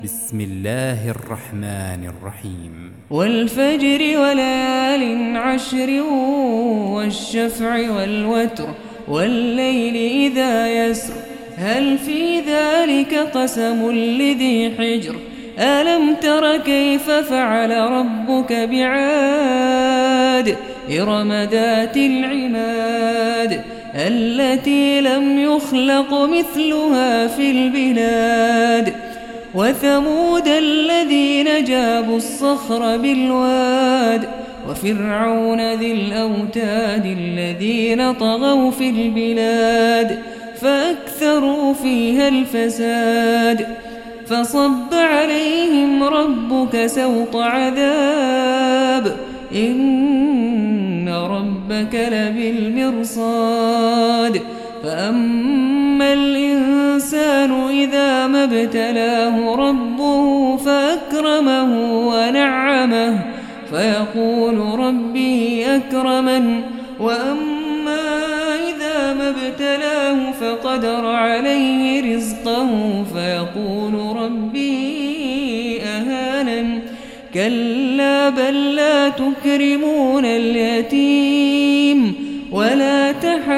بسم الله الرحمن الرحيم والفجر وليال عشر والشفع والوتر والليل إذا يسر هل في ذلك قسم لذي حجر ألم تر كيف فعل ربك بعاد إرم ذات العماد التي لم يخلق مثلها في البلاد وثمود الذين جابوا الصخر بالواد وفرعون ذي الأوتاد الذين طغوا في البلاد فأكثروا فيها الفساد فصب عليهم ربك سوط عذاب إن ربك لبالمرصاد فأما الإنسان إذا ما ابتلاه ربه فأكرمه ونعمه فيقول ربي أكرمن وأما إذا ما ابتلاه فقدر عليه رزقه فيقول ربي أهانن كلا بل لا تكرمون اليتيم ولا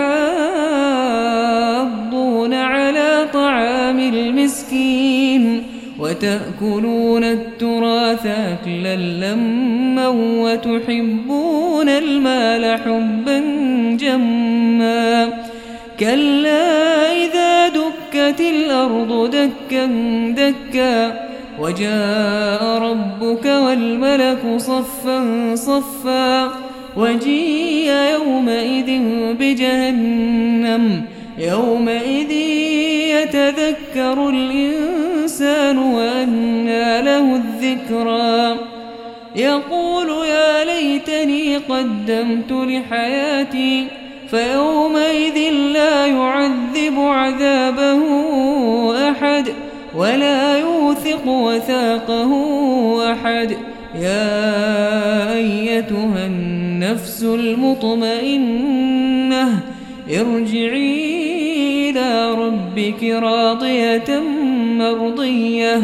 تحاضون على طعام المسكين وتأكلون التراث أكلا لما وتحبون المال حبا جما كلا إذا دكت الأرض دكا دكا وجاء ربك والملك صفا صفا وجيء يومئذ بجهنم يومئذ يتذكر الإنسان وأنى له الذكرى يقول يا ليتني قدمت لحياتي فيومئذ لا يعذب عذابه أحد ولا يوثق وثاقه أحد يا أيتها النفس المطمئنة ارجعي إلى ربك راضية مرضية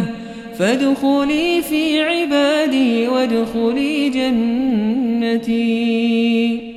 فادخلي في عبادي وادخلي جنتي.